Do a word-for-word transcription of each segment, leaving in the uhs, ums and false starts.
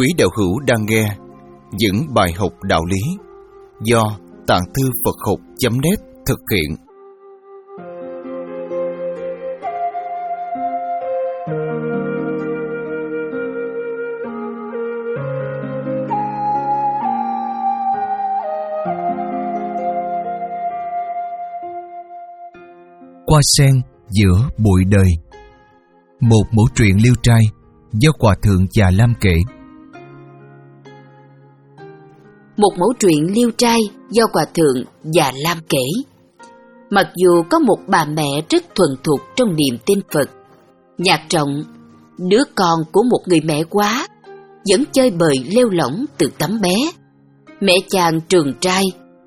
Quý đạo hữu đang nghe những bài học đạo lý do Tạng Thư Phật Học chấm net thực hiện. Hoa sen giữa bụi đời. Một mẩu truyện liêu trai do Hòa Thượng Già Lam kể. Một mẩu truyện liêu trai do Hòa Thượng Già Lam kể. Mặc dù có một bà mẹ rất thuần thục trong niềm tin Phật, Nhạc Trọng, đứa con của một người mẹ quá, vẫn chơi bời lêu lỏng từ tấm bé. Mẹ chàng trường trai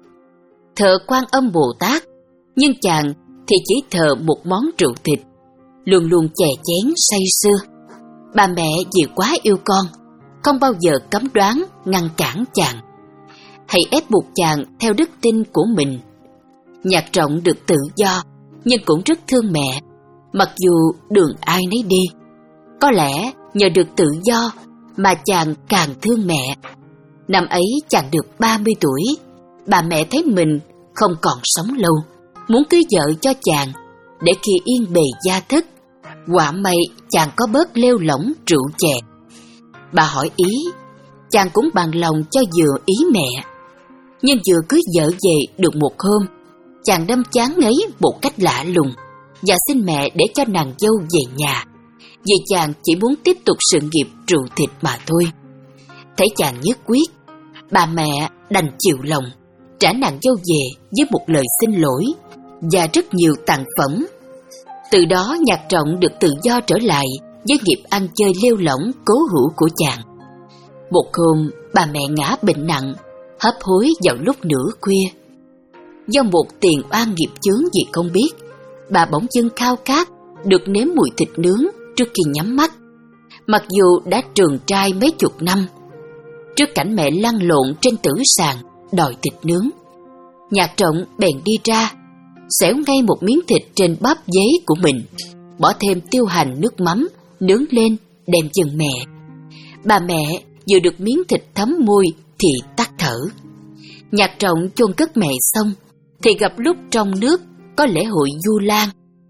thờ Quan Âm Bồ Tát, nhưng chàng thì chỉ thờ một món rượu thịt, luôn luôn chè chén say sưa. Bà mẹ vì quá yêu con, không bao giờ cấm đoán ngăn cản chàng, hay ép buộc chàng theo đức tin của mình. Nhạc Trọng được tự do, nhưng cũng rất thương mẹ, mặc dù đường ai nấy đi. Có lẽ nhờ được tự do mà chàng càng thương mẹ. Năm ấy chàng được ba mươi tuổi, bà mẹ thấy mình không còn sống lâu, muốn cưới vợ cho chàng, để khi yên bề gia thức, quả may chàng có bớt lêu lỏng rượu chè. Bà hỏi ý, chàng cũng bằng lòng cho vừa ý mẹ. Nhưng vừa cưới vợ về được một hôm, chàng đâm chán ngấy một cách lạ lùng và xin mẹ để cho nàng dâu về nhà, vì chàng chỉ muốn tiếp tục sự nghiệp rượu thịt mà thôi. Thấy chàng nhất quyết, bà mẹ đành chịu lòng, trả nàng dâu về với một lời xin lỗi và rất nhiều tặng phẩm. Từ đó Nhạc Trọng được tự do trở lại với nghiệp ăn chơi lêu lỏng cố hữu của chàng. Một hôm, bà mẹ ngã bệnh nặng, hấp hối vào lúc nửa khuya. Do một tiền oan nghiệp chướng gì không biết, bà bỗng dưng khao khát được nếm mùi thịt nướng trước khi nhắm mắt. Mặc dù đã trường trai mấy chục năm, trước cảnh mẹ lăn lộn trên tử sàn đòi thịt nướng, Nhạc Trọng bèn đi ra, xẻo ngay một miếng thịt trên bắp giấy của mình, bỏ thêm tiêu hành nước mắm, nướng lên đem dâng mẹ. Bà mẹ vừa được miếng thịt thấm môi thì tắt thở. Nhạc Trọng chôn cất mẹ xong thì gặp lúc trong nước có lễ hội Vu Lan.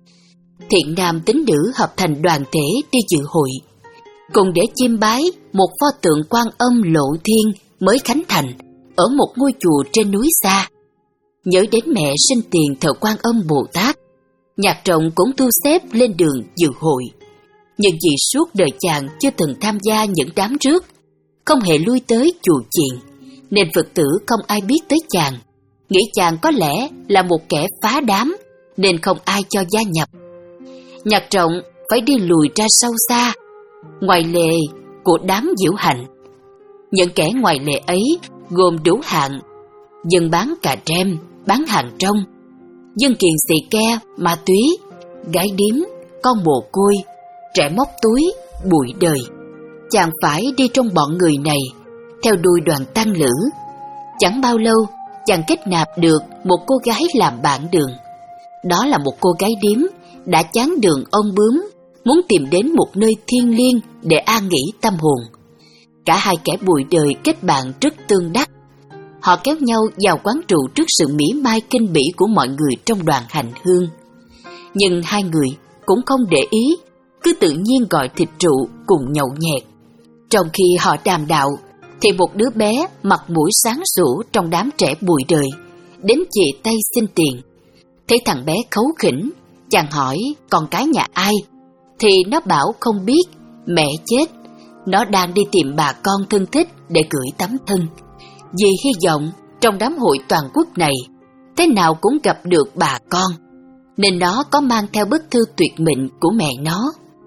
Thiện nam tín nữ hợp thành đoàn thể đi dự hội, cùng để chiêm bái một pho tượng Quan Âm Lộ Thiên mới khánh thành ở một ngôi chùa trên núi xa. Nhớ đến mẹ sinh tiền thờ Quan Âm Bồ Tát, Nhạc Trọng cũng thu xếp lên đường dự hội. Nhưng vì suốt đời chàng chưa từng tham gia những đám rước, không hề lui tới chùa chiền, nên Phật tử không ai biết tới chàng, nghĩ chàng có lẽ là một kẻ phá đám, nên không ai cho gia nhập. Nhạc Trọng phải đi lùi ra sâu xa, ngoài lề của đám diễu hành. Những kẻ ngoài lề ấy gồm đủ hạng: dân bán cà rem, bán hàng trong, dân kiền xì ke, ma túy, gái điếm, con mồ côi, trẻ móc túi, bụi đời. Chàng phải đi trong bọn người này, theo đuôi đoàn tăng lữ. Chẳng bao lâu, chàng kết nạp được một cô gái làm bạn đường. Đó là một cô gái điếm đã chán đường ông bướm, muốn tìm đến một nơi thiêng liêng để an nghỉ tâm hồn. Cả hai kẻ bụi đời kết bạn rất tương đắc. Họ kéo nhau vào quán rượu trước sự mỉa mai kinh bỉ của mọi người trong đoàn hành hương. Nhưng hai người cũng không để ý, cứ tự nhiên gọi thịt rượu cùng nhậu nhẹt. Trong khi họ đàm đạo, thì một đứa bé mặt mũi sáng sủa trong đám trẻ bụi đời đến chìa tay xin tiền. Thấy thằng bé khấu khỉnh, chàng hỏi con cái nhà ai, thì nó bảo không biết, mẹ chết, nó đang đi tìm bà con thân thích để gửi tấm thân. Vì hy vọng trong đám hội toàn quốc này, thế nào cũng gặp được bà con, nên nó có mang theo bức thư tuyệt mệnh của mẹ nó.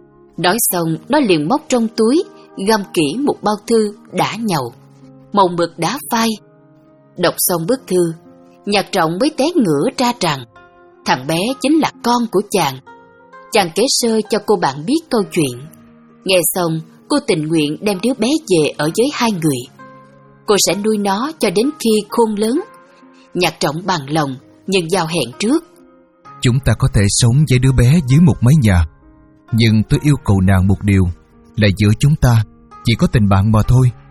Nói xong, nó liền móc trong túi, găm kỹ một bao thư đã nhầu, màu mực đá phai. Đọc xong bức thư, Nhạc Trọng mới té ngửa ra rằng thằng bé chính là con của chàng. Chàng kể sơ cho cô bạn biết câu chuyện. Nghe xong, cô tình nguyện đem đứa bé về ở với hai người. Cô sẽ nuôi nó cho đến khi khôn lớn. Nhạc Trọng bằng lòng, nhưng giao hẹn trước. Chúng ta có thể sống với đứa bé dưới một mái nhà, nhưng tôi yêu cầu nàng một điều, là giữa chúng ta chỉ có tình bạn mà thôi.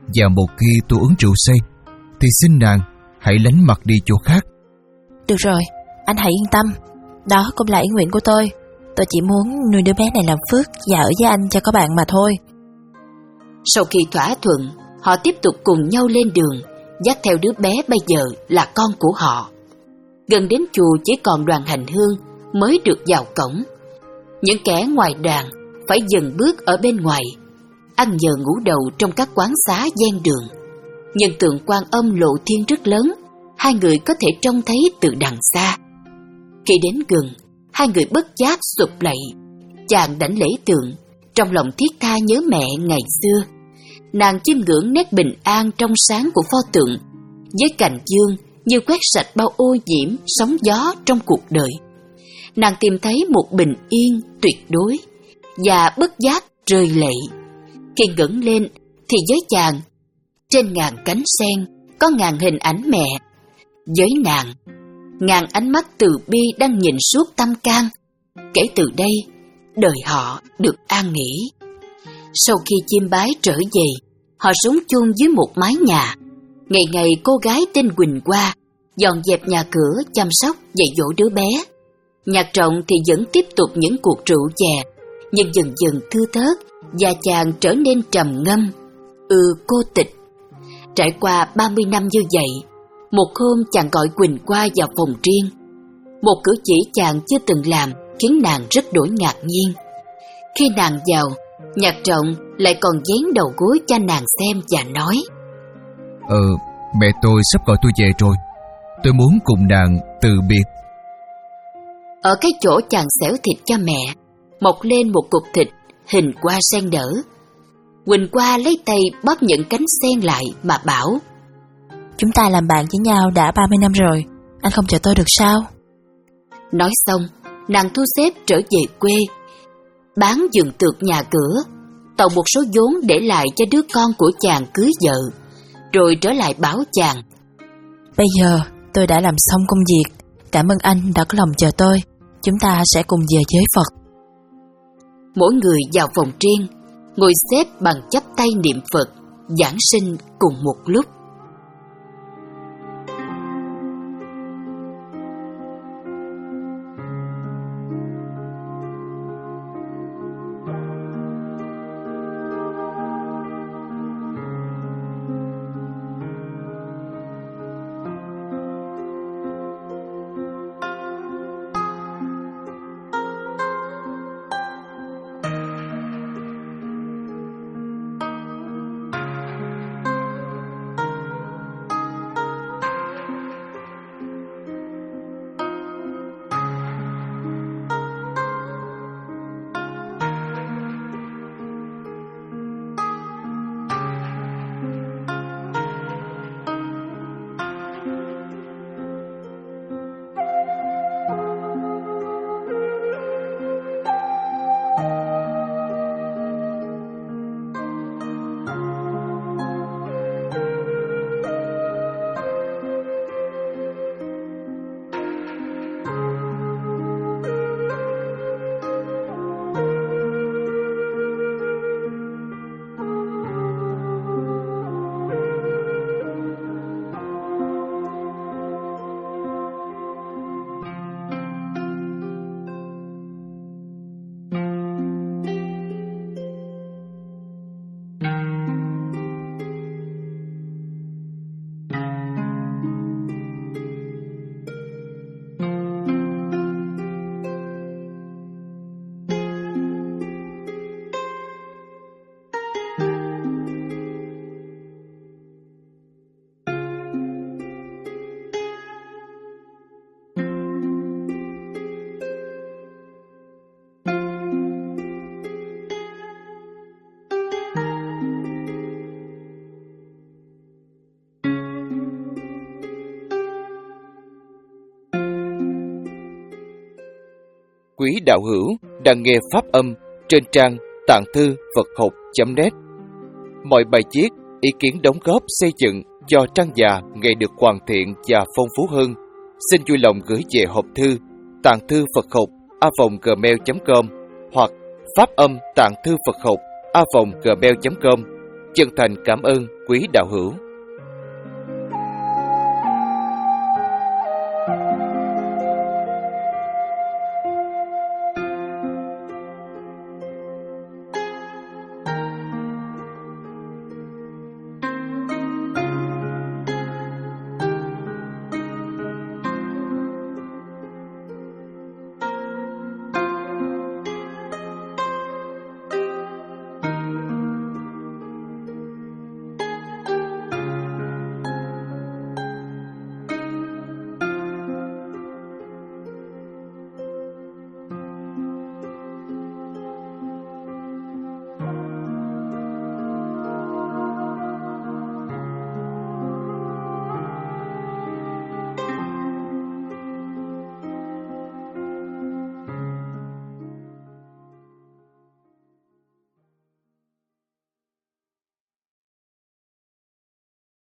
và một khi tôi uống rượu say thì xin nàng hãy lánh mặt đi chỗ khác. Được rồi, anh hãy yên tâm. Đó cũng là ý nguyện của tôi. Tôi chỉ muốn nuôi đứa bé này làm phước và ở với anh cho có bạn mà thôi. Sau khi thỏa thuận, họ tiếp tục cùng nhau lên đường, dắt theo đứa bé bây giờ là con của họ. Gần đến chùa chỉ còn đoàn hành hương mới được vào cổng. Những kẻ ngoài đoàn phải dừng bước ở bên ngoài, ăn nhờ ngủ đầu trong các quán xá ven đường. Nhưng tượng Quan Âm Lộ Thiên rất lớn, hai người có thể trông thấy từ đằng xa. Khi đến gần, hai người bất giác sụp lạy. Chàng đảnh lễ tượng, trong lòng thiết tha nhớ mẹ ngày xưa. Nàng chiêm ngưỡng nét bình an trong sáng của pho tượng, với cành dương như quét sạch bao ô nhiễm sóng gió trong cuộc đời. Nàng tìm thấy một bình yên tuyệt đối và bất giác rơi lệ. Khi ngẩng lên thì với chàng, trên ngàn cánh sen có ngàn hình ảnh mẹ. Với nàng, ngàn ánh mắt từ bi đang nhìn suốt tâm can. Kể từ đây, đời họ được an nghỉ. Sau khi chiêm bái trở về, họ sống chung dưới một mái nhà. Ngày ngày cô gái tên Quỳnh Hoa dọn dẹp nhà cửa, chăm sóc, dạy dỗ đứa bé. Nhạc Trọng thì vẫn tiếp tục những cuộc rượu chè, nhưng dần dần thưa thớt và chàng trở nên trầm ngâm, ừ cô tịch. Trải qua ba mươi năm như vậy, một hôm chàng gọi Quỳnh Hoa vào phòng riêng. Một cử chỉ chàng chưa từng làm khiến nàng rất đổi ngạc nhiên. Khi nàng vào, Nhạc Trọng lại còn dán đầu gối cho nàng xem và nói: Ờ, mẹ tôi sắp gọi tôi về rồi. Tôi muốn cùng nàng từ biệt. Ở cái chỗ chàng xẻo thịt cho mẹ, mọc lên một cục thịt hình hoa sen nở. Quỳnh Hoa lấy tay bóp những cánh sen lại mà bảo: Chúng ta làm bạn với nhau đã ba mươi năm rồi, anh không chờ tôi được sao? Nói xong, nàng thu xếp trở về quê, bán giường tược nhà cửa, tậu một số vốn để lại cho đứa con của chàng cưới vợ, rồi trở lại bảo chàng: Bây giờ tôi đã làm xong công việc, cảm ơn anh đã có lòng chờ tôi. Chúng ta sẽ cùng về với Phật. Mỗi người vào phòng riêng, ngồi xếp bằng chắp tay niệm Phật, giảng sinh cùng một lúc. Quý đạo hữu đang nghe pháp âm trên trang tạng thư Phật học chấm net. Mọi bài viết, ý kiến đóng góp xây dựng cho trang già ngày được hoàn thiện và phong phú hơn, xin vui lòng gửi về hộp thư tạng thư Phật học a vòng gmail chấm com hoặc pháp âm tạng thư Phật học a vòng gmail chấm com. Chân thành cảm ơn quý đạo hữu.